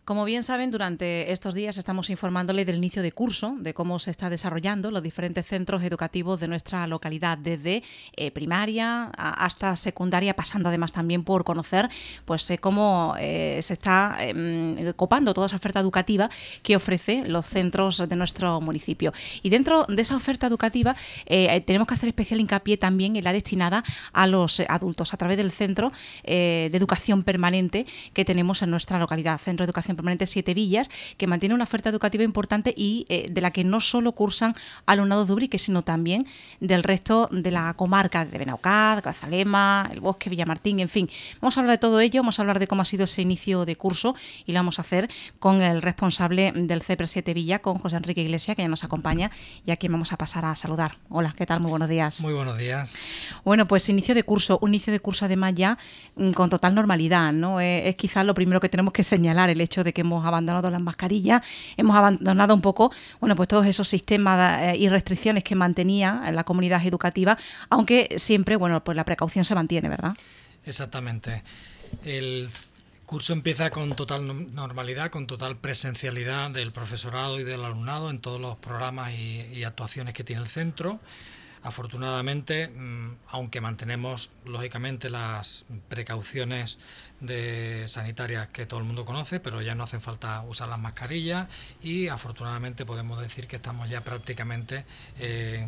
Como bien saben, durante estos días estamos informándole del inicio de curso, de cómo se está desarrollando los diferentes centros educativos de nuestra localidad, desde primaria hasta secundaria, pasando además también por conocer pues cómo se está copando toda esa oferta educativa que ofrece los centros de nuestro municipio. Y dentro de esa oferta educativa tenemos que hacer especial hincapié también en la destinada a los adultos, a través del centro de educación permanente que tenemos en nuestra localidad, Centro de Educación Permanente Siete Villas, que mantiene una oferta educativa importante y de la que no solo cursan alumnados de Ubrique, sino también del resto de la comarca de Benaocaz, Grazalema, El Bosque, Villamartín, en fin. Vamos a hablar de todo ello, vamos a hablar de cómo ha sido ese inicio de curso y lo vamos a hacer con el responsable del CEPER Siete Villas, con José Enrique Iglesias, que ya nos acompaña y a quien vamos a pasar a saludar. Hola, ¿qué tal? Muy buenos días. Muy buenos días. Bueno, pues inicio de curso, un inicio de curso además ya con total normalidad, ¿no? Es quizás lo primero que tenemos que señalar, el hecho de que hemos abandonado las mascarillas, hemos abandonado un poco, bueno, pues todos esos sistemas y restricciones que mantenía en la comunidad educativa, aunque siempre, bueno, pues la precaución se mantiene, ¿verdad? Exactamente. El curso empieza con total normalidad, con total presencialidad del profesorado y del alumnado en todos los programas y actuaciones que tiene el centro. Afortunadamente, aunque mantenemos lógicamente las precauciones sanitarias que todo el mundo conoce, pero ya no hace falta usar las mascarillas y afortunadamente podemos decir que estamos ya prácticamente en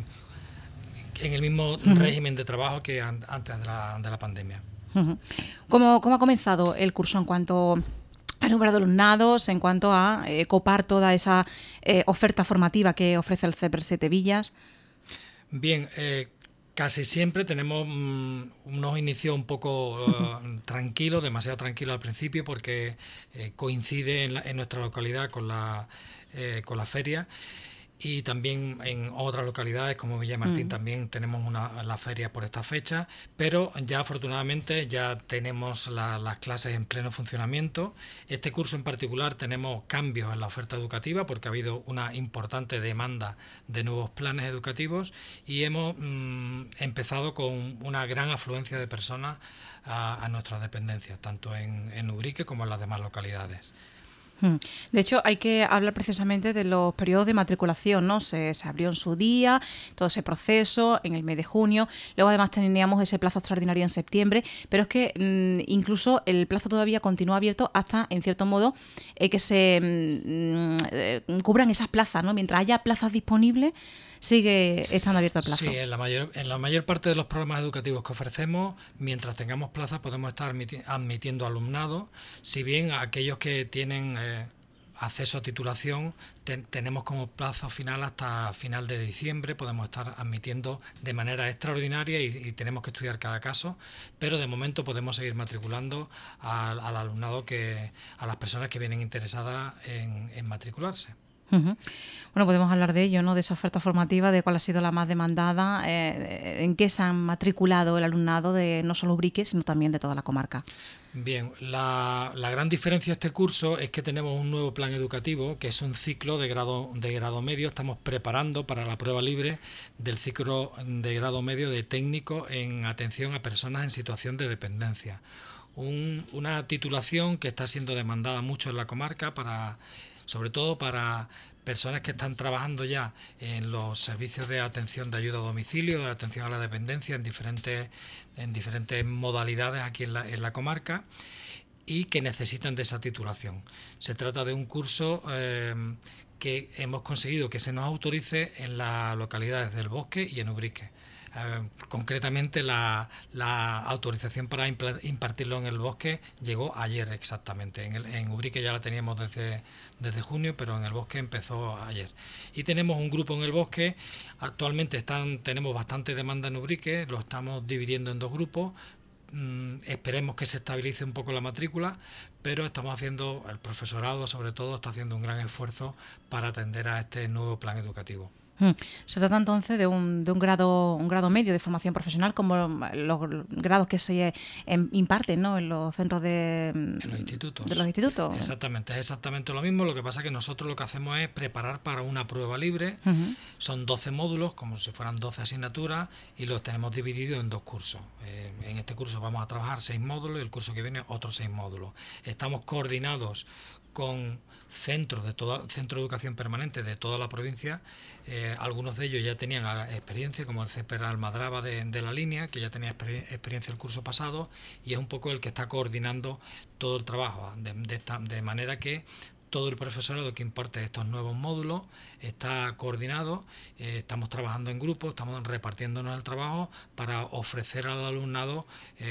el mismo régimen de trabajo que antes de la pandemia. ¿Cómo ha comenzado el curso en cuanto al número de alumnados, en cuanto a copar toda esa oferta formativa que ofrece el CEPER Siete Villas? Bien, casi siempre tenemos unos inicios un poco tranquilos, demasiado tranquilos al principio, porque coincide en nuestra localidad con la feria. Y también en otras localidades como Villamartín también tenemos la feria por esta fecha, pero ya afortunadamente ya tenemos las clases en pleno funcionamiento. Este curso en particular tenemos cambios en la oferta educativa porque ha habido una importante demanda de nuevos planes educativos y hemos empezado con una gran afluencia de personas a nuestras dependencias, tanto en Ubrique como en las demás localidades. De hecho, hay que hablar precisamente de los periodos de matriculación, ¿no? Se abrió en su día, todo ese proceso en el mes de junio, luego además teníamos ese plazo extraordinario en septiembre, pero es que incluso el plazo todavía continúa abierto hasta, en cierto modo, que se cubran esas plazas, ¿no? Mientras haya plazas disponibles, sigue estando abierto el plazo. Sí, en la mayor parte de los programas educativos que ofrecemos, mientras tengamos plazas podemos estar admitiendo alumnado, si bien aquellos que tienen acceso a titulación tenemos como plazo final hasta final de diciembre, podemos estar admitiendo de manera extraordinaria y tenemos que estudiar cada caso, pero de momento podemos seguir matriculando al alumnado, a las personas que vienen interesadas en matricularse. Bueno, podemos hablar de ello, ¿no? De esa oferta formativa, de cuál ha sido la más demandada, en qué se han matriculado el alumnado de no solo Ubrique, sino también de toda la comarca. Bien, la gran diferencia de este curso es que tenemos un nuevo plan educativo, que es un ciclo de grado medio. Estamos preparando para la prueba libre del ciclo de grado medio de técnico en atención a personas en situación de dependencia. Una titulación que está siendo demandada mucho en la comarca, sobre todo para personas que están trabajando ya en los servicios de atención de ayuda a domicilio, de atención a la dependencia en diferentes modalidades aquí en la comarca y que necesitan de esa titulación. Se trata de un curso que hemos conseguido que se nos autorice en las localidades del Bosque y en Ubrique. Concretamente la autorización para impartirlo en el Bosque llegó ayer exactamente. En Ubrique ya la teníamos desde junio, pero en el Bosque empezó ayer. Y tenemos un grupo en el Bosque. Actualmente tenemos bastante demanda en Ubrique, lo estamos dividiendo en dos grupos. Esperemos que se estabilice un poco la matrícula, pero el profesorado sobre todo está haciendo un gran esfuerzo para atender a este nuevo plan educativo. Se trata entonces de un grado medio de formación profesional, como los grados que se imparten, ¿no? En los centros en los institutos. De los institutos. Exactamente, es exactamente lo mismo. Lo que pasa es que nosotros lo que hacemos es preparar para una prueba libre. Son 12 módulos, como si fueran 12 asignaturas, y los tenemos divididos en dos cursos. En este curso vamos a trabajar 6 módulos y el curso que viene otros 6 módulos. Estamos coordinados con centro de educación permanente de toda la provincia. Algunos de ellos ya tenían experiencia, como el CEPER Almadraba de la línea, que ya tenía experiencia el curso pasado, y es un poco el que está coordinando todo el trabajo, de manera que todo el profesorado que imparte estos nuevos módulos está coordinado. Estamos trabajando en grupo, estamos repartiéndonos el trabajo para ofrecer al alumnado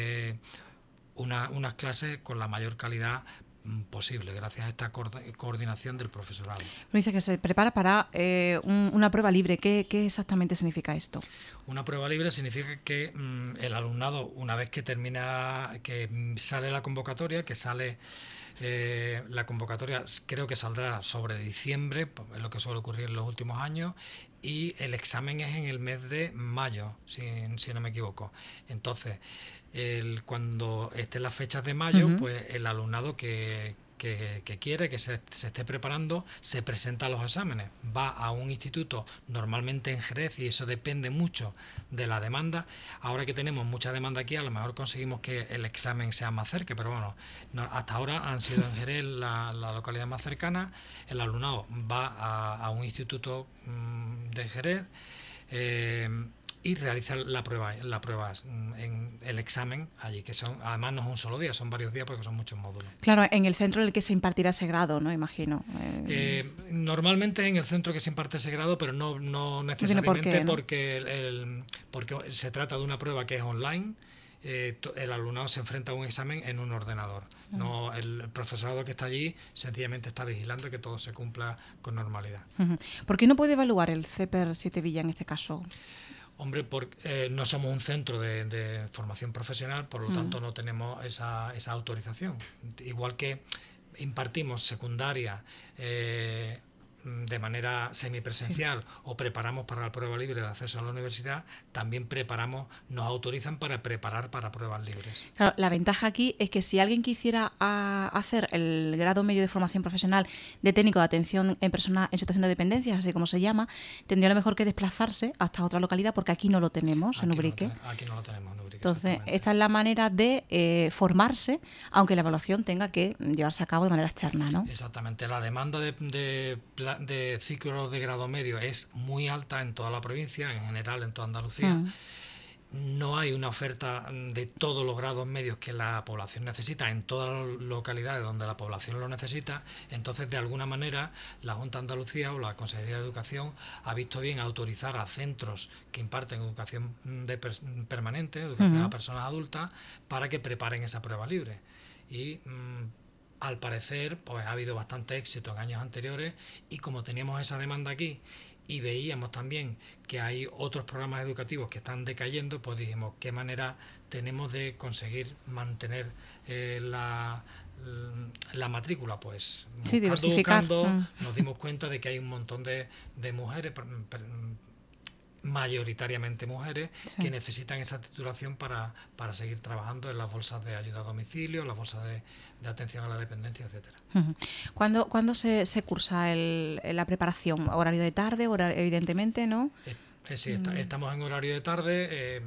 unas clases con la mayor calidad posible, gracias a esta coordinación del profesorado. Me dice que se prepara para una prueba libre. ¿Qué exactamente significa esto? Una prueba libre significa que el alumnado, una vez que termina, que sale la convocatoria, la convocatoria creo que saldrá sobre diciembre, es lo que suele ocurrir en los últimos años, y el examen es en el mes de mayo, si no me equivoco. Entonces, cuando estén las fechas de mayo, pues el alumnado que quiere, que se esté preparando, se presenta a los exámenes. Va a un instituto, normalmente en Jerez, y eso depende mucho de la demanda. Ahora que tenemos mucha demanda aquí, a lo mejor conseguimos que el examen sea más cerca, pero bueno, hasta ahora han sido en Jerez la localidad más cercana. El alumnado va a un instituto de Jerez y realiza la prueba en el examen allí, que además no es un solo día, son varios días porque son muchos módulos. Claro, en el centro en el que se impartirá ese grado, ¿no? Imagino. Normalmente es en el centro que se imparte ese grado, pero no necesariamente, ¿no? porque se trata de una prueba que es online. El alumnado se enfrenta a un examen en un ordenador. No, el profesorado que está allí sencillamente está vigilando que todo se cumpla con normalidad. ¿Por qué no puede evaluar el CEPER Sietevilla en este caso? Hombre, porque no somos un centro de formación profesional, por lo tanto no tenemos esa autorización. Igual que impartimos secundaria de manera semipresencial, o preparamos para la prueba libre de acceso a la universidad, también nos autorizan para preparar para pruebas libres. Claro, la ventaja aquí es que si alguien quisiera hacer el grado medio de formación profesional de técnico de atención en personas en situación de dependencia, así como se llama, tendría lo mejor que desplazarse hasta otra localidad, porque aquí no lo tenemos en Ubrique. Aquí no lo tenemos en Ubrique. Entonces, esta es la manera de formarse, aunque la evaluación tenga que llevarse a cabo de manera externa, ¿no? Exactamente. La demanda de ciclos de grado medio es muy alta en toda la provincia, en general en toda Andalucía. No hay una oferta de todos los grados medios que la población necesita en todas las localidades donde la población lo necesita. Entonces, de alguna manera, la Junta de Andalucía o la Consejería de Educación ha visto bien autorizar a centros que imparten educación permanente, educación a personas adultas, para que preparen esa prueba libre. Y al parecer, pues ha habido bastante éxito en años anteriores, y como teníamos esa demanda aquí y veíamos también que hay otros programas educativos que están decayendo, pues dijimos, ¿qué manera tenemos de conseguir mantener la matrícula? Pues sí, buscando, nos dimos cuenta de que hay un montón de mujeres, mayoritariamente mujeres, que necesitan esa titulación para seguir trabajando en las bolsas de ayuda a domicilio, las bolsas de atención a la dependencia, etcétera. ¿Cuándo se cursa la preparación? ¿Horario de tarde? Evidentemente, ¿no? Sí, estamos en horario de tarde.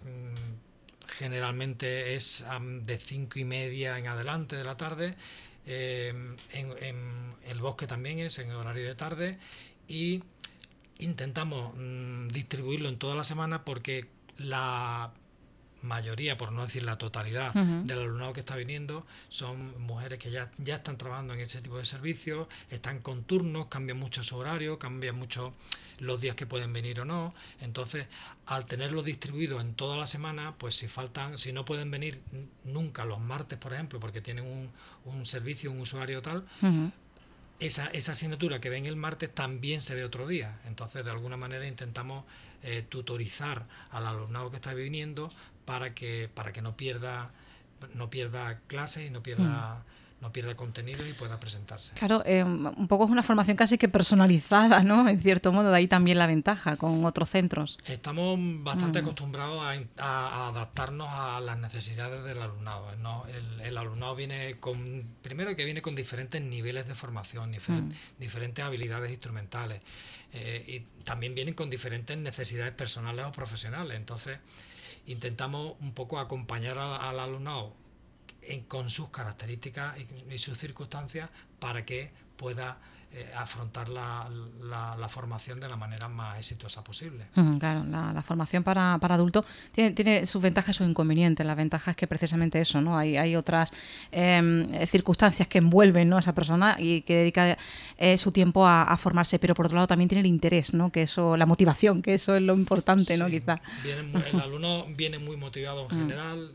Generalmente es de 5:30 en adelante de la tarde. En el bosque también es en horario de tarde, y intentamos distribuirlo en toda la semana, porque la mayoría, por no decir la totalidad, del alumnado que está viniendo son mujeres que ya están trabajando en ese tipo de servicios, están con turnos, cambian mucho su horario, cambian mucho los días que pueden venir o no. Entonces, al tenerlo distribuido en toda la semana, pues si no pueden venir nunca los martes, por ejemplo, porque tienen un servicio, un usuario tal, esa asignatura que ven el martes también se ve otro día. Entonces, de alguna manera intentamos tutorizar al alumnado que está viniendo para que no pierda clases y no pierda contenido y pueda presentarse. Claro, un poco es una formación casi que personalizada, ¿no? En cierto modo, de ahí también la ventaja con otros centros. Estamos bastante acostumbrados a adaptarnos a las necesidades del alumnado. ¿No? El alumnado viene con diferentes niveles de formación, diferentes habilidades instrumentales, y también vienen con diferentes necesidades personales o profesionales. Entonces, intentamos un poco acompañar al alumnado con sus características y sus circunstancias para que pueda afrontar la formación de la manera más exitosa posible. Claro, la formación para adultos tiene sus ventajas y sus inconvenientes. La ventaja es que precisamente eso, ¿no? Hay otras circunstancias que envuelven, ¿no?, a esa persona y que dedica su tiempo a formarse, pero por otro lado también tiene el interés, ¿no?, que eso, la motivación, que eso es lo importante, ¿no?, quizá. El alumno viene muy motivado en general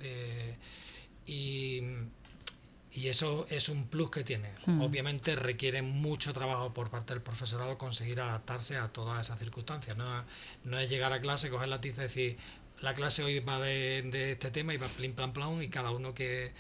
y eso es un plus que tiene. Obviamente requiere mucho trabajo por parte del profesorado conseguir adaptarse a todas esas circunstancias. No es llegar a clase, coger la tiza y decir, la clase hoy va de este tema y va plim plam plam y cada uno que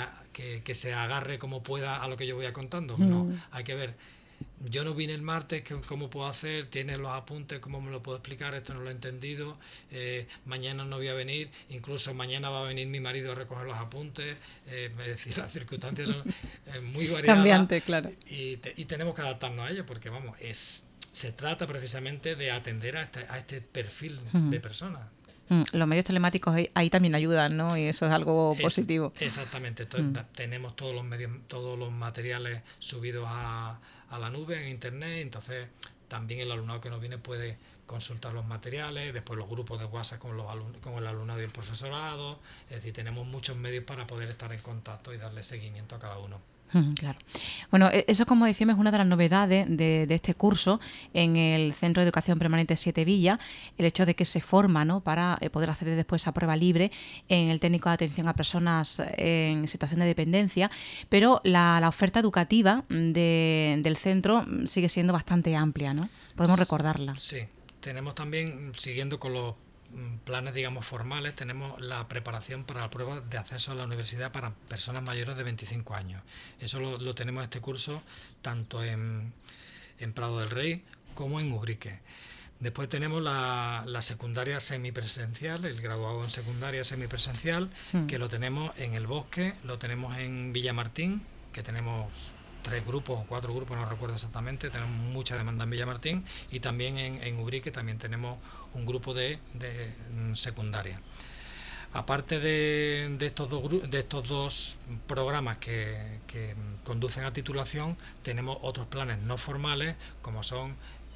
se agarre como pueda a lo que yo voy contando. No, hay que ver. Yo no vine el martes, ¿cómo puedo hacer? ¿Tienes los apuntes? ¿Cómo me lo puedo explicar? Esto no lo he entendido. Mañana no voy a venir. Incluso mañana va a venir mi marido a recoger los apuntes. Es decir, las circunstancias son muy variadas. Cambiante, claro. Y tenemos que adaptarnos a ello porque, vamos, se trata precisamente de atender a este perfil de personas. Los medios telemáticos ahí también ayudan, ¿no? Y eso es algo positivo. Exactamente. Entonces, tenemos todos los medios, todos los materiales subidos a la nube, en internet. Entonces, también el alumnado que nos viene puede consultar los materiales, después los grupos de WhatsApp con el alumnado y el profesorado. Es decir, tenemos muchos medios para poder estar en contacto y darle seguimiento a cada uno. Claro. Bueno, eso, como decíamos, es una de las novedades de este curso en el Centro de Educación Permanente 7 Villa, el hecho de que se forma, ¿no?, para poder acceder después a prueba libre en el técnico de atención a personas en situación de dependencia, pero la oferta educativa del centro sigue siendo bastante amplia, ¿no? Podemos recordarla. Sí, tenemos también, siguiendo con los planes, digamos, formales, tenemos la preparación para la prueba de acceso a la universidad para personas mayores de 25 años. Eso lo tenemos este curso tanto en Prado del Rey como en Ubrique. Después tenemos la secundaria semipresencial, el graduado en secundaria semipresencial, que lo tenemos en El Bosque, lo tenemos en Villamartín, que tenemos 3 grupos o 4 grupos, no recuerdo exactamente, tenemos mucha demanda en Villamartín, y también en Ubrique también tenemos un grupo de secundaria. Aparte de estos dos programas que conducen a titulación, tenemos otros planes no formales, como son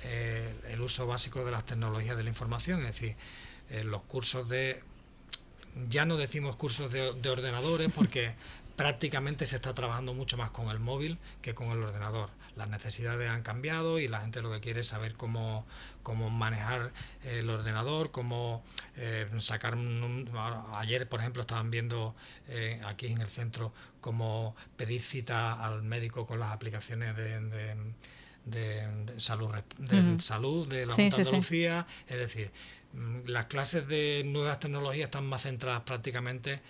el uso básico de las tecnologías de la información, es decir, los cursos ya no decimos cursos de ordenadores, porque prácticamente se está trabajando mucho más con el móvil que con el ordenador. Las necesidades han cambiado y la gente lo que quiere es saber cómo manejar el ordenador, cómo sacar ayer, por ejemplo, estaban viendo aquí en el centro cómo pedir cita al médico con las aplicaciones de salud de la Junta de Andalucía. Es decir, las clases de nuevas tecnologías están más centradas prácticamente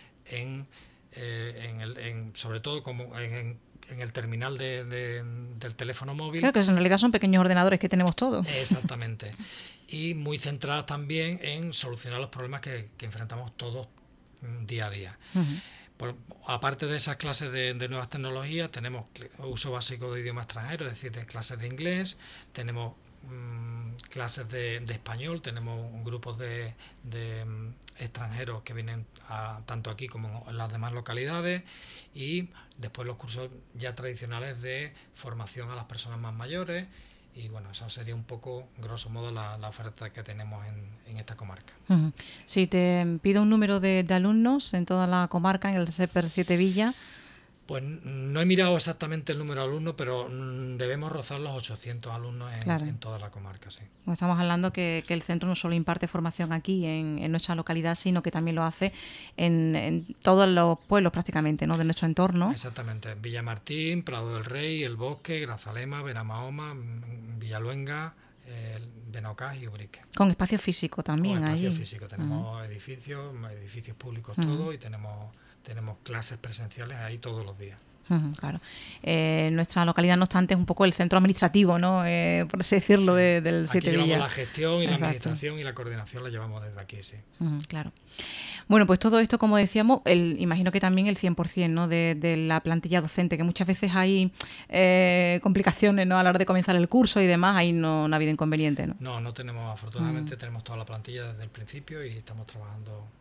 sobre todo como en el terminal del teléfono móvil. Claro, que en realidad son pequeños ordenadores que tenemos todos. Exactamente. Y muy centradas también en solucionar los problemas que enfrentamos todos día a día. Aparte de esas clases de nuevas tecnologías, tenemos uso básico de idioma extranjero, es decir, de clases de inglés, tenemos clases de español, tenemos grupos de extranjeros que vienen tanto aquí como en las demás localidades, y después los cursos ya tradicionales de formación a las personas más mayores. Y bueno, eso sería un poco, grosso modo, la oferta que tenemos en esta comarca. Si te pido un número de alumnos en toda la comarca, en el SEPER 7 Villa. Pues no he mirado exactamente el número de alumnos, pero debemos rozar los 800 alumnos en toda la comarca, sí. Pues estamos hablando que el centro no solo imparte formación aquí en nuestra localidad, sino que también lo hace en todos los pueblos prácticamente, ¿no?, de nuestro entorno. Exactamente. Villamartín, Prado del Rey, El Bosque, Grazalema, Benamahoma, Villaluenga, Benaucás y Ubrique. Con espacio físico también. Con espacio físico. Tenemos edificios públicos todos, y tenemos clases presenciales ahí todos los días. Claro. Nuestra localidad, no obstante, es un poco el centro administrativo, ¿no?, por así decirlo, del 7 Villa. Aquí llevamos la gestión y la administración y la coordinación la llevamos desde aquí, sí. Claro. Bueno, pues todo esto, como decíamos, imagino que también el 100%, ¿no?, de la plantilla docente, que muchas veces hay complicaciones, ¿no?, a la hora de comenzar el curso y demás, ahí no ha habido inconveniente, ¿no? No tenemos, afortunadamente, tenemos toda la plantilla desde el principio y estamos trabajando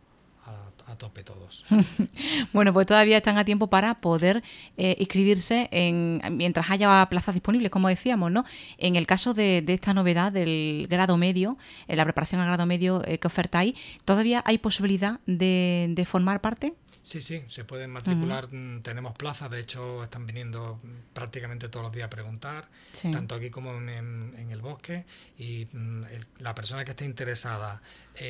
a tope todos. Bueno, pues todavía están a tiempo para poder inscribirse mientras haya plazas disponibles, como decíamos, ¿no? En el caso de esta novedad del grado medio, la preparación al grado medio que ofertáis, ¿todavía hay posibilidad de formar parte? Sí, se pueden matricular, tenemos plazas, de hecho están viniendo prácticamente todos los días a preguntar, tanto aquí como en el bosque, y la persona que esté interesada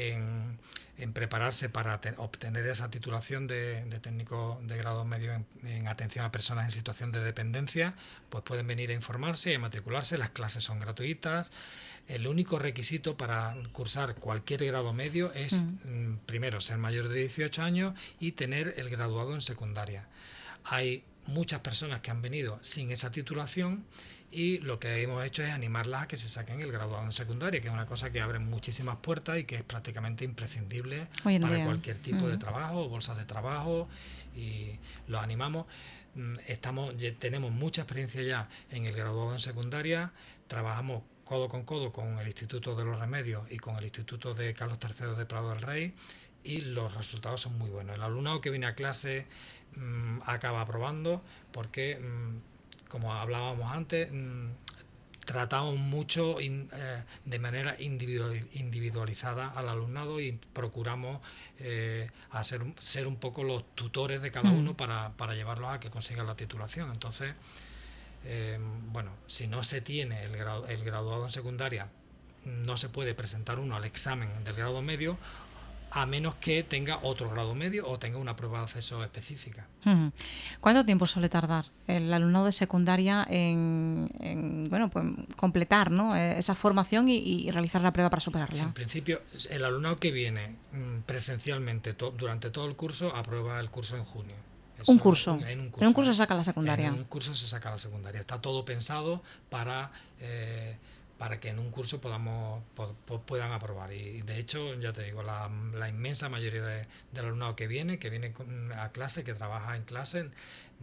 en prepararse para obtener esa titulación de técnico de grado medio en atención a personas en situación de dependencia, pues pueden venir a informarse y a matricularse. Las clases son gratuitas. El único requisito para cursar cualquier grado medio es, primero, ser mayor de 18 años y tener el graduado en secundaria. Hay muchas personas que han venido sin esa titulación y lo que hemos hecho es animarlas a que se saquen el graduado en secundaria, que es una cosa que abre muchísimas puertas y que es prácticamente imprescindible para cualquier tipo de trabajo o bolsas de trabajo, y los animamos. Tenemos mucha experiencia ya en el graduado en secundaria, trabajamos codo con el Instituto de los Remedios y con el Instituto de Carlos III de Prado del Rey, y los resultados son muy buenos. El alumnado que viene a clase acaba aprobando porque, como hablábamos antes, tratamos mucho de manera individualizada al alumnado y procuramos ser un poco los tutores de cada uno para llevarlos a que consigan la titulación. Entonces, bueno, si no se tiene el graduado en secundaria, no se puede presentar uno al examen del grado medio, a menos que tenga otro grado medio o tenga una prueba de acceso específica. ¿Cuánto tiempo suele tardar el alumnado de secundaria en pues completar, ¿no?, esa formación y realizar la prueba para superarla? En principio, el alumnado que viene presencialmente durante todo el curso aprueba el curso en junio. En un curso se saca la secundaria. En un curso se saca la secundaria. Está todo pensado para que en un curso puedan aprobar. Y de hecho, ya te digo, la inmensa mayoría del alumnado que viene a clase, que trabaja en clase,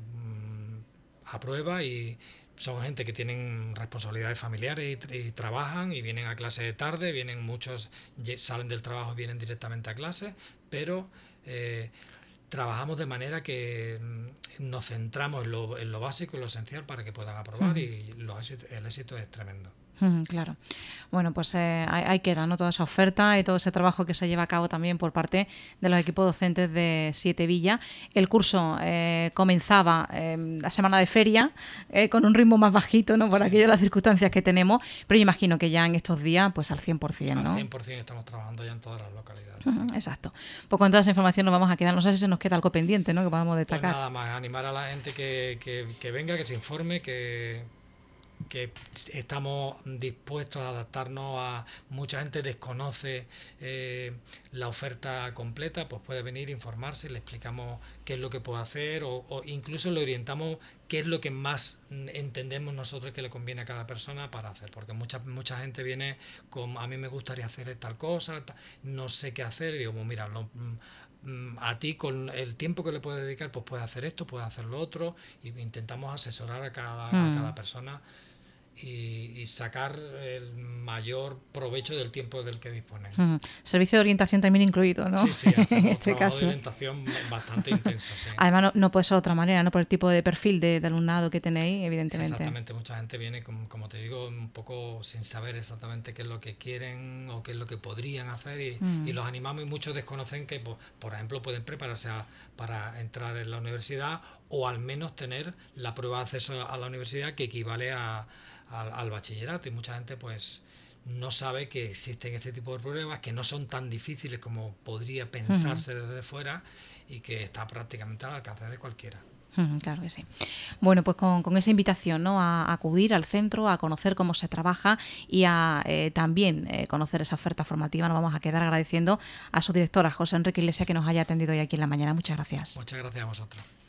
aprueba, y son gente que tienen responsabilidades familiares y trabajan y vienen a clase de tarde, muchos salen del trabajo y vienen directamente a clase, pero trabajamos de manera que nos centramos en lo básico, en lo esencial, para que puedan aprobar, y el éxito es tremendo. Claro. Bueno, pues ahí queda, ¿no?, toda esa oferta y todo ese trabajo que se lleva a cabo también por parte de los equipos docentes de Siete Villas. El curso comenzaba la semana de feria, con un ritmo más bajito, ¿no?, por aquello de las circunstancias que tenemos, pero yo imagino que ya en estos días, pues al 100%, ¿no? Al 100% estamos trabajando ya en todas las localidades. Exacto. Pues con toda esa información nos vamos a quedar. No sé si se nos queda algo pendiente, ¿no?, que podamos destacar. Pues nada más, animar a la gente que venga, que se informe, que estamos dispuestos a adaptarnos a... Mucha gente desconoce la oferta completa, pues puede venir, informarse, le explicamos qué es lo que puede hacer, o incluso le orientamos qué es lo que más entendemos nosotros que le conviene a cada persona para hacer, porque mucha gente viene con: a mí me gustaría hacer tal cosa, no sé qué hacer, y digo, mira, a ti, con el tiempo que le puedes dedicar, pues puedes hacer esto, puedes hacer lo otro, y intentamos asesorar a cada persona y sacar el mayor provecho del tiempo del que disponen. Servicio de orientación también incluido, ¿no? Sí, en este caso. De orientación bastante intenso, sí. Además, no puede ser de otra manera, ¿no?, por el tipo de perfil de alumnado que tenéis, evidentemente. Exactamente, mucha gente viene, como te digo, un poco sin saber exactamente qué es lo que quieren o qué es lo que podrían hacer, y los animamos, y muchos desconocen que, por ejemplo, pueden prepararse para entrar en la universidad, o al menos tener la prueba de acceso a la universidad, que equivale al bachillerato, y mucha gente pues no sabe que existen este tipo de pruebas, que no son tan difíciles como podría pensarse desde fuera, y que está prácticamente al alcance de cualquiera. Claro que sí. Bueno, pues con esa invitación, ¿no?, a acudir al centro, a conocer cómo se trabaja y a también conocer esa oferta formativa, nos vamos a quedar agradeciendo a su directora, José Enrique Iglesias, que nos haya atendido hoy aquí en la mañana. Muchas gracias. Muchas gracias a vosotros.